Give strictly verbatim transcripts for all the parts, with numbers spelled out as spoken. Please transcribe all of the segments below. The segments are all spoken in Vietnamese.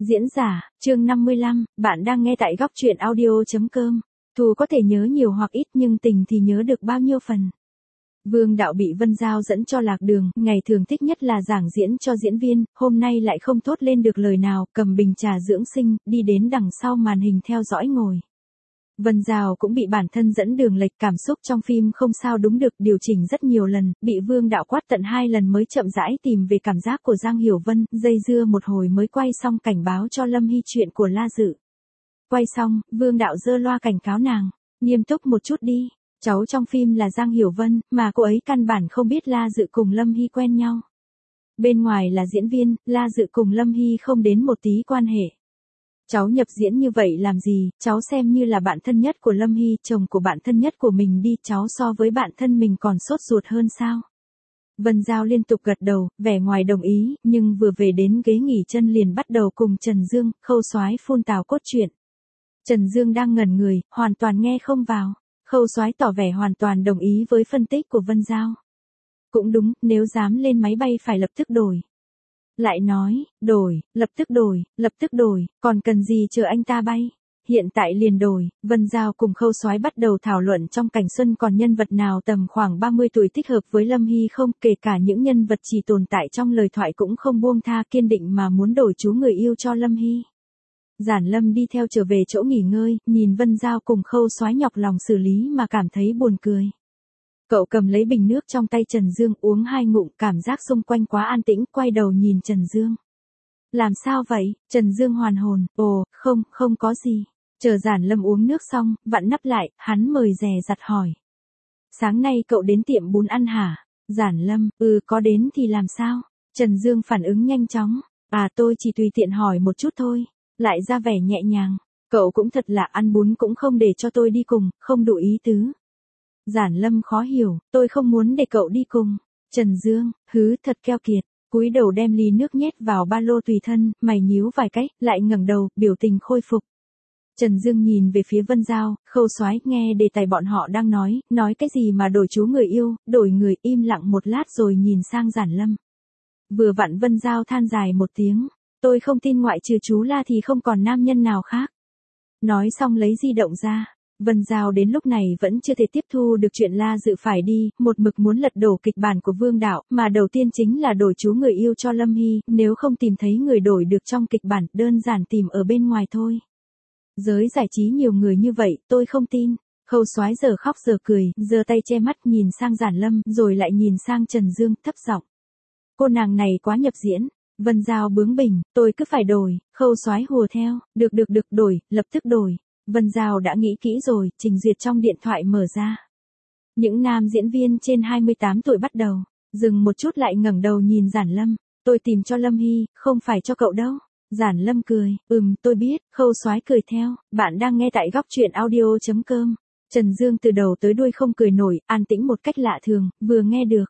Diễn giả, chương năm mươi lăm, bạn đang nghe tại góc truyện audio.com. Thù có thể nhớ nhiều hoặc ít nhưng tình thì nhớ được bao nhiêu phần. Vương Đạo bị Vân Giao dẫn cho lạc đường, ngày thường thích nhất là giảng diễn cho diễn viên, hôm nay lại không thốt lên được lời nào, cầm bình trà dưỡng sinh, đi đến đằng sau màn hình theo dõi ngồi. Vân Giao cũng bị bản thân dẫn đường lệch, cảm xúc trong phim không sao đúng được, điều chỉnh rất nhiều lần, bị Vương Đạo quát tận hai lần mới chậm rãi tìm về cảm giác của Giang Hiểu Vân, dây dưa một hồi mới quay xong cảnh báo cho Lâm Hy chuyện của La Dự. Quay xong, Vương Đạo giơ loa cảnh cáo nàng, nghiêm túc một chút đi, cháu trong phim là Giang Hiểu Vân, mà cô ấy căn bản không biết La Dự cùng Lâm Hy quen nhau. Bên ngoài là diễn viên, La Dự cùng Lâm Hy không đến một tí quan hệ. Cháu nhập diễn như vậy làm gì, cháu xem như là bạn thân nhất của Lâm Hy, chồng của bạn thân nhất của mình đi, cháu so với bạn thân mình còn sốt ruột hơn sao? Vân Giao liên tục gật đầu, vẻ ngoài đồng ý, nhưng vừa về đến ghế nghỉ chân liền bắt đầu cùng Trần Dương, Khâu Soái phun tào cốt truyện. Trần Dương đang ngẩn người, hoàn toàn nghe không vào. Khâu Soái tỏ vẻ hoàn toàn đồng ý với phân tích của Vân Giao. Cũng đúng, nếu dám lên máy bay phải lập tức đổi. Lại nói, đổi, lập tức đổi, lập tức đổi, còn cần gì chờ anh ta bay? Hiện tại liền đổi. Vân Giao cùng Khâu Soái bắt đầu thảo luận trong Cảnh Xuân còn nhân vật nào tầm khoảng ba mươi tuổi thích hợp với Lâm Hy không, kể cả những nhân vật chỉ tồn tại trong lời thoại cũng không buông tha, kiên định mà muốn đổi chú người yêu cho Lâm Hy. Giản Lâm đi theo trở về chỗ nghỉ ngơi, nhìn Vân Giao cùng Khâu Soái nhọc lòng xử lý mà cảm thấy buồn cười. Cậu cầm lấy bình nước trong tay Trần Dương uống hai ngụm, cảm giác xung quanh quá an tĩnh, quay đầu nhìn Trần Dương. Làm sao vậy? Trần Dương hoàn hồn, ồ, không, không có gì. Chờ Giản Lâm uống nước xong, vặn nắp lại, hắn mời dè dặt hỏi. Sáng nay cậu đến tiệm bún ăn hả? Giản Lâm, ừ có đến thì làm sao? Trần Dương phản ứng nhanh chóng, à tôi chỉ tùy tiện hỏi một chút thôi. Lại ra vẻ nhẹ nhàng, cậu cũng thật là ăn bún cũng không để cho tôi đi cùng, không đủ ý tứ. Giản Lâm khó hiểu, tôi không muốn để cậu đi cùng. Trần Dương, hứ thật keo kiệt, cúi đầu đem ly nước nhét vào ba lô tùy thân, mày nhíu vài cái, lại ngẩng đầu, biểu tình khôi phục. Trần Dương nhìn về phía Vân Giao, Khâu Soái nghe đề tài bọn họ đang nói, nói cái gì mà đổi chú người yêu, đổi người, im lặng một lát rồi nhìn sang Giản Lâm. Vừa vặn Vân Giao than dài một tiếng. Tôi không tin ngoại trừ chú La thì không còn nam nhân nào khác. Nói xong lấy di động ra. Vân Giao đến lúc này vẫn chưa thể tiếp thu được chuyện La Dự phải đi, một mực muốn lật đổ kịch bản của Vương Đạo, mà đầu tiên chính là đổi chú người yêu cho Lâm Hy, nếu không tìm thấy người đổi được trong kịch bản, đơn giản tìm ở bên ngoài thôi. Giới giải trí nhiều người như vậy, tôi không tin. Khâu Soái giờ khóc giờ cười, giơ tay che mắt nhìn sang Giản Lâm, rồi lại nhìn sang Trần Dương, thấp giọng. Cô nàng này quá nhập diễn. Vân Giao bướng bỉnh, tôi cứ phải đổi. Khâu Soái hùa theo, được được được đổi, lập tức đổi. Vân Giao đã nghĩ kỹ rồi, trình duyệt trong điện thoại mở ra. Những nam diễn viên trên hai mươi tám tuổi bắt đầu, dừng một chút lại ngẩng đầu nhìn Giản Lâm, tôi tìm cho Lâm Hy, không phải cho cậu đâu. Giản Lâm cười, ừm tôi biết. Khâu Soái cười theo, bạn đang nghe tại góc truyện audio.com. Trần Dương từ đầu tới đuôi không cười nổi, an tĩnh một cách lạ thường, vừa nghe được.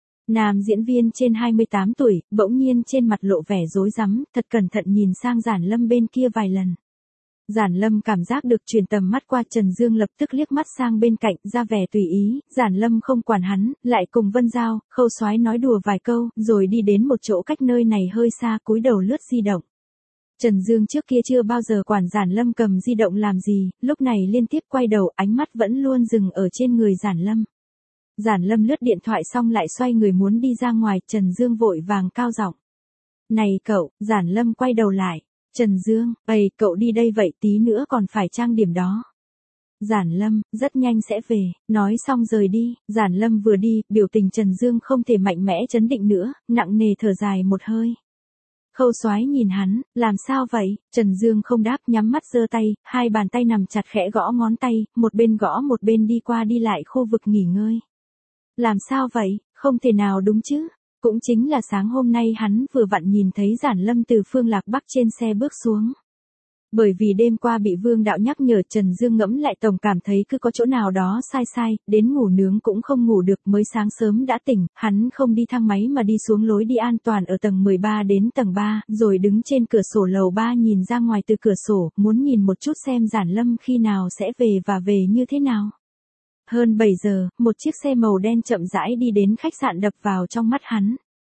Nam diễn viên trên hai mươi tám tuổi, bỗng nhiên trên mặt lộ vẻ rối rắm, thật cẩn thận nhìn sang Giản Lâm bên kia vài lần. Giản Lâm cảm giác được truyền tầm mắt qua, Trần Dương lập tức liếc mắt sang bên cạnh, ra vẻ tùy ý, Giản Lâm không quản hắn, lại cùng Vân Giao, Khâu Soái nói đùa vài câu, rồi đi đến một chỗ cách nơi này hơi xa, cúi đầu lướt di động. Trần Dương trước kia chưa bao giờ quản Giản Lâm cầm di động làm gì, lúc này liên tiếp quay đầu, ánh mắt vẫn luôn dừng ở trên người Giản Lâm. Giản Lâm lướt điện thoại xong lại xoay người muốn đi ra ngoài, Trần Dương vội vàng cao giọng. Này cậu, Giản Lâm quay đầu lại. Trần Dương, ầy cậu đi đây vậy, tí nữa còn phải trang điểm đó. Giản Lâm, rất nhanh sẽ về, nói xong rời đi. Giản Lâm vừa đi, biểu tình Trần Dương không thể mạnh mẽ trấn định nữa, nặng nề thở dài một hơi. Khâu Soái nhìn hắn, làm sao vậy? Trần Dương không đáp, nhắm mắt giơ tay, hai bàn tay nằm chặt khẽ gõ ngón tay, một bên gõ một bên đi qua đi lại khu vực nghỉ ngơi. Làm sao vậy, không thể nào đúng chứ? Cũng chính là sáng hôm nay hắn vừa vặn nhìn thấy Giản Lâm từ phương Lạc Bắc trên xe bước xuống. Bởi vì đêm qua bị Vương Đạo nhắc nhở, Trần Dương ngẫm lại tổng cảm thấy cứ có chỗ nào đó sai sai, đến ngủ nướng cũng không ngủ được, mới sáng sớm đã tỉnh, hắn không đi thang máy mà đi xuống lối đi an toàn ở tầng mười ba đến tầng ba, rồi đứng trên cửa sổ lầu ba nhìn ra ngoài từ cửa sổ, muốn nhìn một chút xem Giản Lâm khi nào sẽ về và về như thế nào. Hơn bảy giờ, một chiếc xe màu đen chậm rãi đi đến khách sạn đập vào trong mắt hắn.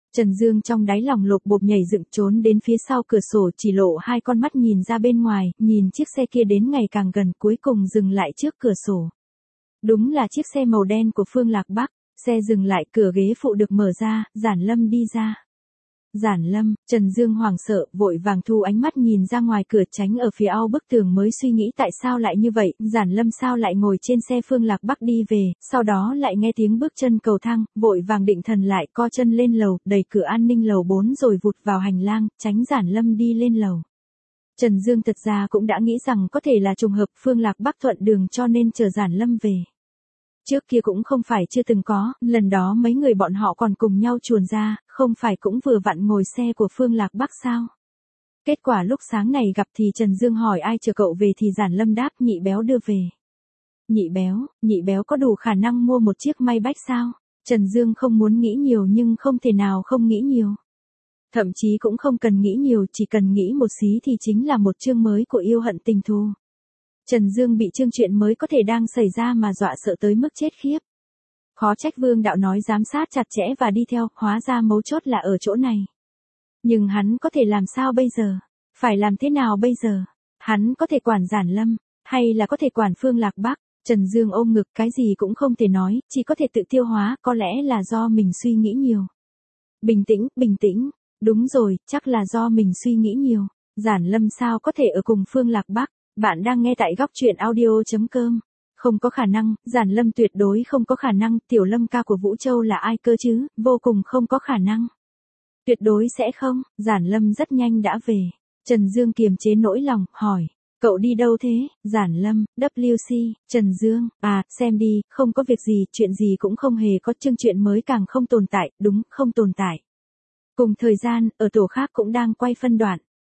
Trần Dương trong đáy lòng lột bột nhảy dựng trốn đến phía sau cửa sổ chỉ lộ hai con mắt nhìn ra bên ngoài, nhìn chiếc xe kia đến ngày càng gần cuối cùng dừng lại trước cửa sổ. Đúng là chiếc xe màu đen của Phương Lạc Bắc, xe dừng lại cửa ghế phụ được mở ra, Giản Lâm đi ra. Giản Lâm, Trần Dương hoảng sợ, vội vàng thu ánh mắt nhìn ra ngoài cửa tránh ở phía au bức tường mới suy nghĩ tại sao lại như vậy, Giản Lâm sao lại ngồi trên xe Phương Lạc Bắc đi về, sau đó lại nghe tiếng bước chân cầu thang, vội vàng định thần lại co chân lên lầu, đẩy cửa an ninh lầu bốn rồi vụt vào hành lang, tránh Giản Lâm đi lên lầu. Trần Dương thật ra cũng đã nghĩ rằng có thể là trùng hợp Phương Lạc Bắc thuận đường cho nên chờ Giản Lâm về. Trước kia cũng không phải chưa từng có, lần đó mấy người bọn họ còn cùng nhau chuồn ra, không phải cũng vừa vặn ngồi xe của Phương Lạc Bắc sao? Kết quả lúc sáng này gặp thì Trần Dương hỏi ai chờ cậu về thì Giản Lâm đáp Nhị Béo đưa về. Nhị Béo, Nhị Béo có đủ khả năng mua một chiếc Maybach sao? Trần Dương không muốn nghĩ nhiều nhưng không thể nào không nghĩ nhiều. Thậm chí cũng không cần nghĩ nhiều, chỉ cần nghĩ một xí thì chính là một chương mới của Yêu Hận Tình Thù. Trần Dương bị chương chuyện mới có thể đang xảy ra mà dọa sợ tới mức chết khiếp. Khó trách Vương Đạo nói giám sát chặt chẽ và đi theo, hóa ra mấu chốt là ở chỗ này. Nhưng hắn có thể làm sao bây giờ? Phải làm thế nào bây giờ? Hắn có thể quản Giản Lâm, hay là có thể quản Phương Lạc Bắc? Trần Dương ôm ngực cái gì cũng không thể nói, chỉ có thể tự tiêu hóa, có lẽ là do mình suy nghĩ nhiều. Bình tĩnh, bình tĩnh, đúng rồi, chắc là do mình suy nghĩ nhiều. Giản Lâm sao có thể ở cùng Phương Lạc Bắc? Bạn đang nghe tại góc truyện audio chấm com. Không có khả năng, Giản Lâm tuyệt đối không có khả năng, Tiểu Lâm ca của Vũ Châu là ai cơ chứ, vô cùng không có khả năng. Tuyệt đối sẽ không, Giản Lâm rất nhanh đã về. Trần Dương kiềm chế nỗi lòng, hỏi, cậu đi đâu thế? Giản Lâm, W C, Trần Dương, à, xem đi, không có việc gì, chuyện gì cũng không hề có, chương chuyện mới càng không tồn tại, đúng, không tồn tại. Cùng thời gian, ở tổ khác cũng đang quay phân đoạn.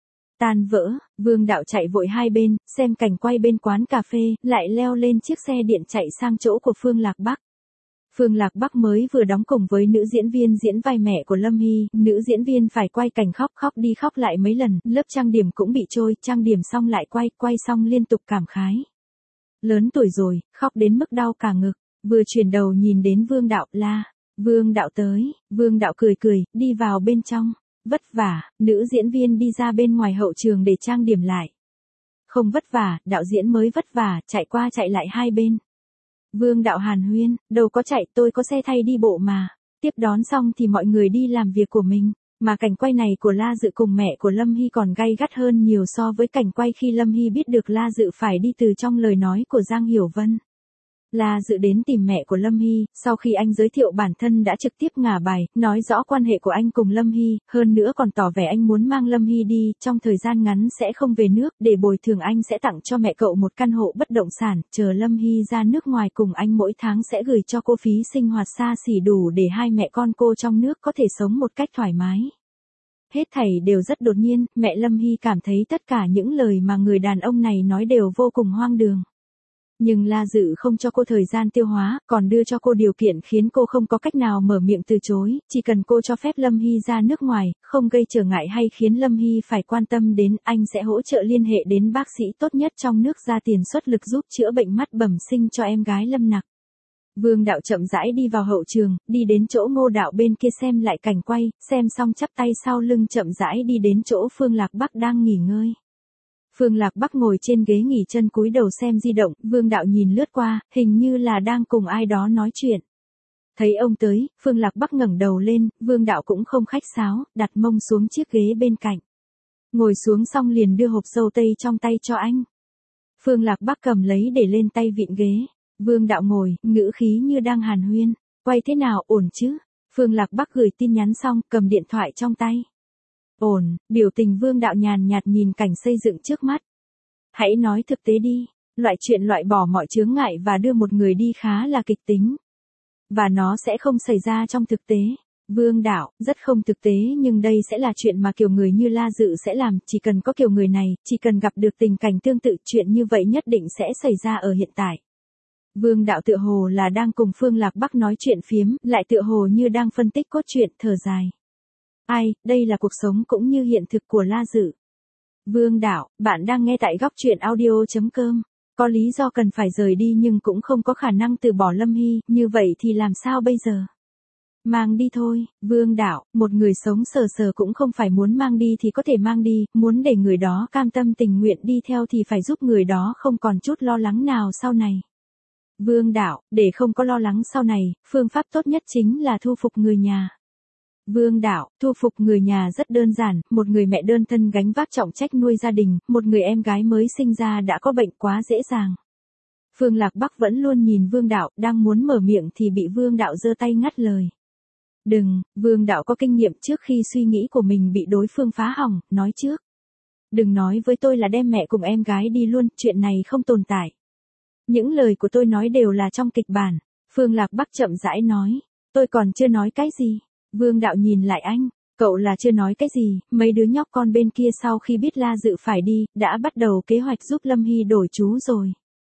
Tan vỡ, Vương Đạo chạy vội hai bên, xem cảnh quay bên quán cà phê, lại leo lên chiếc xe điện chạy sang chỗ của Phương Lạc Bắc. Phương Lạc Bắc mới vừa đóng cùng với nữ diễn viên diễn vai mẹ của Lâm Hy, nữ diễn viên phải quay cảnh khóc khóc đi khóc lại mấy lần, lớp trang điểm cũng bị trôi, trang điểm xong lại quay, quay xong liên tục cảm khái. Lớn tuổi rồi, khóc đến mức đau cả ngực, vừa chuyển đầu nhìn đến Vương Đạo, la, Vương Đạo tới, Vương Đạo cười cười, đi vào bên trong. Vất vả, nữ diễn viên đi ra bên ngoài hậu trường để trang điểm lại. Không vất vả, đạo diễn mới vất vả, chạy qua chạy lại hai bên. Vương Đạo hàn huyên, đâu có chạy, tôi có xe thay đi bộ mà. Tiếp đón xong thì mọi người đi làm việc của mình. Mà cảnh quay này của La Dự cùng mẹ của Lâm Hy còn gay gắt hơn nhiều so với cảnh quay khi Lâm Hy biết được La Dự phải đi từ trong lời nói của Giang Hiểu Vân. La Dự đến tìm mẹ của Lâm Hy, sau khi anh giới thiệu bản thân đã trực tiếp ngả bài, nói rõ quan hệ của anh cùng Lâm Hy, hơn nữa còn tỏ vẻ anh muốn mang Lâm Hy đi, trong thời gian ngắn sẽ không về nước, để bồi thường anh sẽ tặng cho mẹ cậu một căn hộ bất động sản, chờ Lâm Hy ra nước ngoài cùng anh mỗi tháng sẽ gửi cho cô phí sinh hoạt xa xỉ đủ để hai mẹ con cô trong nước có thể sống một cách thoải mái. Hết thảy đều rất đột nhiên, mẹ Lâm Hy cảm thấy tất cả những lời mà người đàn ông này nói đều vô cùng hoang đường. Nhưng La Dự không cho cô thời gian tiêu hóa, còn đưa cho cô điều kiện khiến cô không có cách nào mở miệng từ chối, chỉ cần cô cho phép Lâm Hy ra nước ngoài, không gây trở ngại hay khiến Lâm Hy phải quan tâm đến, anh sẽ hỗ trợ liên hệ đến bác sĩ tốt nhất trong nước ra tiền xuất lực giúp chữa bệnh mắt bẩm sinh cho em gái Lâm Nặc. Vương Đạo chậm rãi đi vào hậu trường, đi đến chỗ Ngô Đạo bên kia xem lại cảnh quay, xem xong chắp tay sau lưng chậm rãi đi đến chỗ Phương Lạc Bắc đang nghỉ ngơi. Phương Lạc Bắc ngồi trên ghế nghỉ chân cúi đầu xem di động, Vương Đạo nhìn lướt qua, hình như là đang cùng ai đó nói chuyện. Thấy ông tới, Phương Lạc Bắc ngẩng đầu lên, Vương Đạo cũng không khách sáo, đặt mông xuống chiếc ghế bên cạnh. Ngồi xuống xong liền đưa hộp dâu tây trong tay cho anh. Phương Lạc Bắc cầm lấy để lên tay vịn ghế. Vương Đạo ngồi, ngữ khí như đang hàn huyên. Quay thế nào, ổn chứ? Phương Lạc Bắc gửi tin nhắn xong, cầm điện thoại trong tay. Ổn, biểu tình Vương Đạo nhàn nhạt nhìn cảnh xây dựng trước mắt. Hãy nói thực tế đi, loại chuyện loại bỏ mọi chướng ngại và đưa một người đi khá là kịch tính. Và nó sẽ không xảy ra trong thực tế. Vương Đạo, rất không thực tế nhưng đây sẽ là chuyện mà kiểu người như La Dự sẽ làm, chỉ cần có kiểu người này, chỉ cần gặp được tình cảnh tương tự chuyện như vậy nhất định sẽ xảy ra ở hiện tại. Vương Đạo tựa hồ là đang cùng Phương Lạc Bắc nói chuyện phiếm, lại tựa hồ như đang phân tích cốt truyện, thở dài. Ai, đây là cuộc sống cũng như hiện thực của La Dự. Vương Đạo, bạn đang nghe tại góc truyện audio chấm com. Có lý do cần phải rời đi nhưng cũng không có khả năng từ bỏ Lâm Hy, như vậy thì làm sao bây giờ? Mang đi thôi, Vương Đạo, một người sống sờ sờ cũng không phải muốn mang đi thì có thể mang đi, muốn để người đó cam tâm tình nguyện đi theo thì phải giúp người đó không còn chút lo lắng nào sau này. Vương Đạo, để không có lo lắng sau này, phương pháp tốt nhất chính là thu phục người nhà. Vương Đạo, thu phục người nhà rất đơn giản, một người mẹ đơn thân gánh vác trọng trách nuôi gia đình, một người em gái mới sinh ra đã có bệnh quá dễ dàng. Phương Lạc Bắc vẫn luôn nhìn Vương Đạo, đang muốn mở miệng thì bị Vương Đạo giơ tay ngắt lời. Đừng, Vương Đạo có kinh nghiệm trước khi suy nghĩ của mình bị đối phương phá hỏng, nói trước. Đừng nói với tôi là đem mẹ cùng em gái đi luôn, chuyện này không tồn tại. Những lời của tôi nói đều là trong kịch bản. Phương Lạc Bắc chậm rãi nói. Tôi còn chưa nói cái gì. Vương Đạo nhìn lại anh. Cậu là chưa nói cái gì, mấy đứa nhóc con bên kia sau khi biết La Dự phải đi, đã bắt đầu kế hoạch giúp Lâm Hy đổi chú rồi.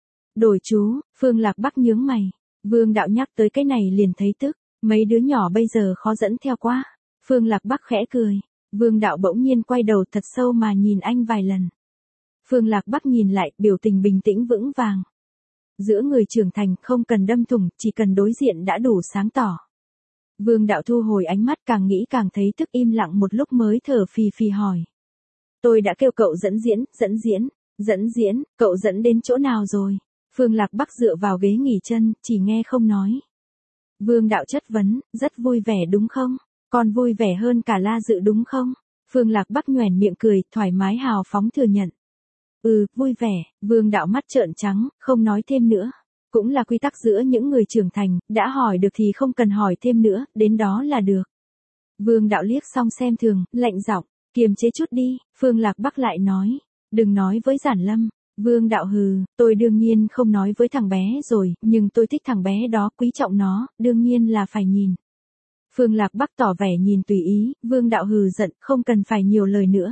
Đổi chú, Phương Lạc Bắc nhướng mày. Vương Đạo nhắc tới cái này liền thấy tức. Mấy đứa nhỏ bây giờ khó dẫn theo quá. Phương Lạc Bắc khẽ cười. Vương Đạo bỗng nhiên quay đầu thật sâu mà nhìn anh vài lần. Phương Lạc Bắc nhìn lại, biểu tình bình tĩnh vững vàng. Giữa người trưởng thành không cần đâm thủng, chỉ cần đối diện đã đủ sáng tỏ. Vương Đạo thu hồi ánh mắt, càng nghĩ càng thấy tức, im lặng một lúc mới thở phì phì hỏi. Tôi đã kêu cậu dẫn diễn, dẫn diễn, dẫn diễn, cậu dẫn đến chỗ nào rồi? Phương Lạc Bắc dựa vào ghế nghỉ chân, chỉ nghe không nói. Vương Đạo chất vấn, rất vui vẻ đúng không? Còn vui vẻ hơn cả La Dự đúng không? Phương Lạc Bắc nhoẻn miệng cười, thoải mái hào phóng thừa nhận. Ừ, vui vẻ, Vương Đạo mắt trợn trắng, không nói thêm nữa. Cũng là quy tắc giữa những người trưởng thành, đã hỏi được thì không cần hỏi thêm nữa, đến đó là được. Vương Đạo liếc xong xem thường, lạnh giọng, kiềm chế chút đi, Phương Lạc Bắc lại nói. Đừng nói với Giản Lâm. Vương Đạo hừ, tôi đương nhiên không nói với thằng bé rồi, nhưng tôi thích thằng bé đó, quý trọng nó, đương nhiên là phải nhìn. Phương Lạc Bắc tỏ vẻ nhìn tùy ý, Vương Đạo hừ giận, không cần phải nhiều lời nữa.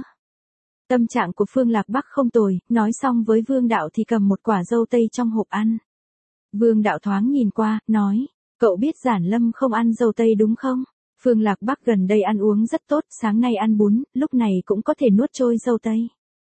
Tâm trạng của Phương Lạc Bắc không tồi, nói xong với Vương Đạo thì cầm một quả dâu tây trong hộp ăn. Vương Đạo thoáng nhìn qua, nói, cậu biết Giản Lâm không ăn dâu tây đúng không? Phương Lạc Bắc gần đây ăn uống rất tốt, sáng nay ăn bún, lúc này cũng có thể nuốt trôi dâu tây.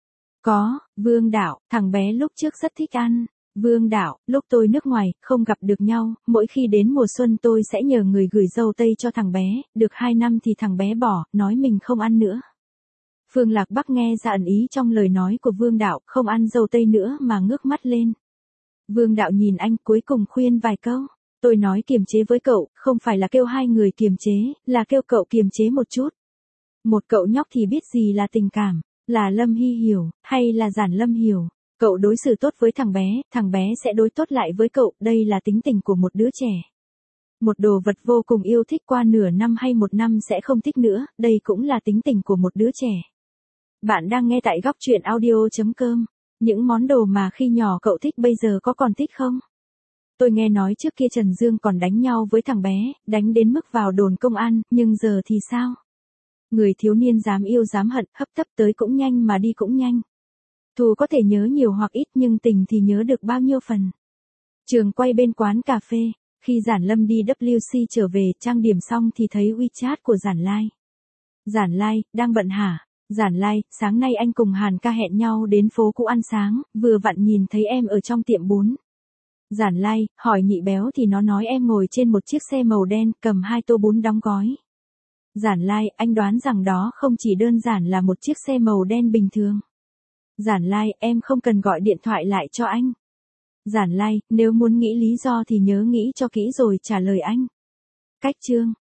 Có, Vương Đạo, thằng bé lúc trước rất thích ăn. Vương Đạo, lúc tôi nước ngoài, không gặp được nhau, mỗi khi đến mùa xuân tôi sẽ nhờ người gửi dâu tây cho thằng bé, được hai năm thì thằng bé bỏ, nói mình không ăn nữa. Phương Lạc Bắc nghe ra ẩn ý trong lời nói của Vương Đạo, không ăn dâu tây nữa mà ngước mắt lên. Vương Đạo nhìn anh cuối cùng khuyên vài câu. Tôi nói kiềm chế với cậu, không phải là kêu hai người kiềm chế, là kêu cậu kiềm chế một chút. Một cậu nhóc thì biết gì là tình cảm, là Lâm Hy hiểu, hay là Giản Lâm hiểu. Cậu đối xử tốt với thằng bé, thằng bé sẽ đối tốt lại với cậu, đây là tính tình của một đứa trẻ. Một đồ vật vô cùng yêu thích qua nửa năm hay một năm sẽ không thích nữa, đây cũng là tính tình của một đứa trẻ. Bạn đang nghe tại góc truyện audio chấm com. Những món đồ mà khi nhỏ cậu thích bây giờ có còn thích không? Tôi nghe nói trước kia Trần Dương còn đánh nhau với thằng bé, đánh đến mức vào đồn công an, nhưng giờ thì sao? Người thiếu niên dám yêu dám hận, hấp tấp tới cũng nhanh mà đi cũng nhanh. Thù có thể nhớ nhiều hoặc ít nhưng tình thì nhớ được bao nhiêu phần. Trường quay bên quán cà phê, khi Giản Lâm đi W C trở về, trang điểm xong thì thấy WeChat của Giản Lai. Giản Lai, đang bận hả? Giản Lai, sáng nay anh cùng Hàn ca hẹn nhau đến phố cũ ăn sáng, vừa vặn nhìn thấy em ở trong tiệm bún. Giản Lai, hỏi nhị béo thì nó nói em ngồi trên một chiếc xe màu đen, cầm hai tô bún đóng gói. Giản Lai, anh đoán rằng đó không chỉ đơn giản là một chiếc xe màu đen bình thường. Giản Lai, em không cần gọi điện thoại lại cho anh. Giản Lai, nếu muốn nghĩ lý do thì nhớ nghĩ cho kỹ rồi trả lời anh. Cách chương